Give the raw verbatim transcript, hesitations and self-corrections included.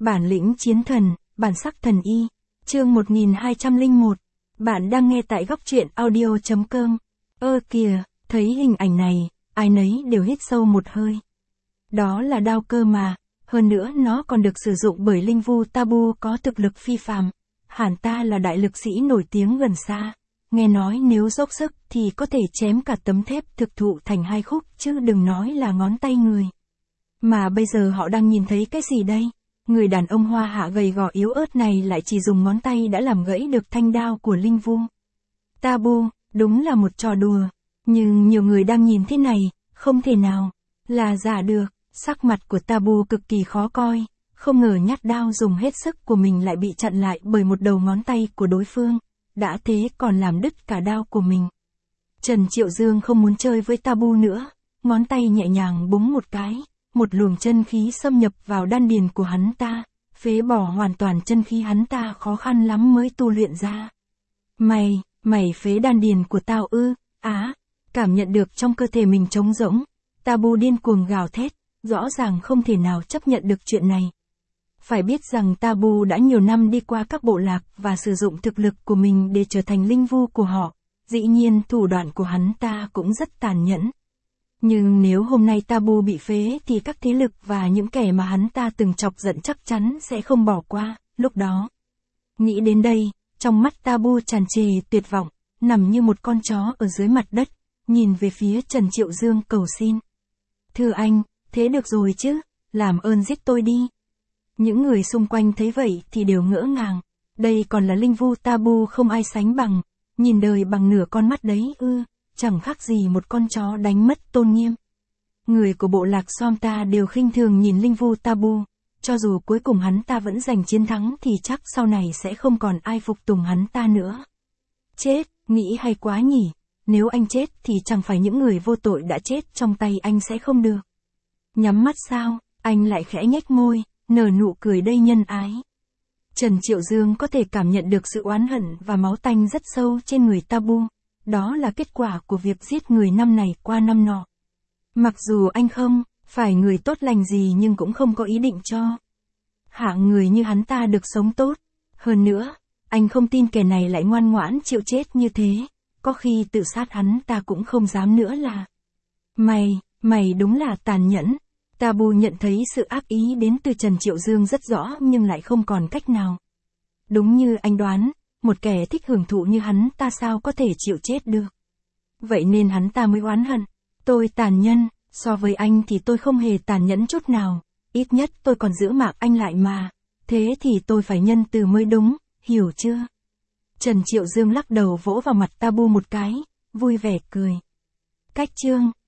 Bản lĩnh chiến thần, bản sắc thần y. Chương một nghìn hai trăm lẻ một. Bạn đang nghe tại góc truyện audio chấm com. Ơ kìa, thấy hình ảnh này, ai nấy đều hít sâu một hơi. Đó là đao cơ mà, hơn nữa nó còn được sử dụng bởi linh vu Tabu có thực lực phi phàm. Hẳn ta là đại lực sĩ nổi tiếng gần xa. Nghe nói nếu dốc sức thì có thể chém cả tấm thép thực thụ thành hai khúc chứ đừng nói là ngón tay người. Mà bây giờ họ đang nhìn thấy cái gì đây? Người đàn ông hoa hạ gầy gò yếu ớt này lại chỉ dùng ngón tay đã làm gãy được thanh đao của linh vu Tabu, đúng là một trò đùa. Nhưng nhiều người đang nhìn thế này, không thể nào là giả được. Sắc mặt của Tabu cực kỳ khó coi, không ngờ nhát đao dùng hết sức của mình lại bị chặn lại bởi một đầu ngón tay của đối phương, đã thế còn làm đứt cả đao của mình. Trần Triệu Dương không muốn chơi với Tabu nữa, ngón tay nhẹ nhàng búng một cái, một luồng chân khí xâm nhập vào đan điền của hắn ta, phế bỏ hoàn toàn chân khí hắn ta khó khăn lắm mới tu luyện ra. Mày, mày phế đan điền của tao ư? Á, cảm nhận được trong cơ thể mình trống rỗng, Tabu điên cuồng gào thét, rõ ràng không thể nào chấp nhận được chuyện này. Phải biết rằng Tabu đã nhiều năm đi qua các bộ lạc và sử dụng thực lực của mình để trở thành linh vu của họ, dĩ nhiên thủ đoạn của hắn ta cũng rất tàn nhẫn. Nhưng nếu hôm nay Tabu bị phế thì các thế lực và những kẻ mà hắn ta từng chọc giận chắc chắn sẽ không bỏ qua, lúc đó. Nghĩ đến đây, trong mắt Tabu tràn trề tuyệt vọng, nằm như một con chó ở dưới mặt đất, nhìn về phía Trần Triệu Dương cầu xin. Thưa anh, thế được rồi chứ, làm ơn giết tôi đi. Những người xung quanh thấy vậy thì đều ngỡ ngàng, đây còn là linh vu Tabu không ai sánh bằng, nhìn đời bằng nửa con mắt đấy ư, chẳng khác gì một con chó đánh mất tôn nghiêm. Người của bộ lạc Somta đều khinh thường nhìn linh vu Tabu, cho dù cuối cùng hắn ta vẫn giành chiến thắng thì chắc sau này sẽ không còn ai phục tùng hắn ta nữa. Chết, nghĩ hay quá nhỉ, nếu anh chết thì chẳng phải những người vô tội đã chết trong tay anh sẽ không được. Nhắm mắt sao, anh lại khẽ nhếch môi, nở nụ cười đầy nhân ái. Trần Triệu Dương có thể cảm nhận được sự oán hận và máu tanh rất sâu trên người Tabu. Đó là kết quả của việc giết người năm này qua năm nọ. Mặc dù anh không phải người tốt lành gì nhưng cũng không có ý định cho hạng người như hắn ta được sống tốt. Hơn nữa, anh không tin kẻ này lại ngoan ngoãn chịu chết như thế. Có khi tự sát hắn ta cũng không dám nữa là. Mày, mày đúng là tàn nhẫn. Tabu nhận thấy sự ác ý đến từ Trần Triệu Dương rất rõ nhưng lại không còn cách nào. Đúng như anh đoán, một kẻ thích hưởng thụ như hắn ta sao có thể chịu chết được. Vậy nên hắn ta mới oán hận. Tôi tàn nhẫn, so với anh thì tôi không hề tàn nhẫn chút nào. Ít nhất tôi còn giữ mạng anh lại mà. Thế thì tôi phải nhân từ mới đúng, hiểu chưa? Trần Triệu Dương lắc đầu vỗ vào mặt Tabu một cái, vui vẻ cười. Cách chương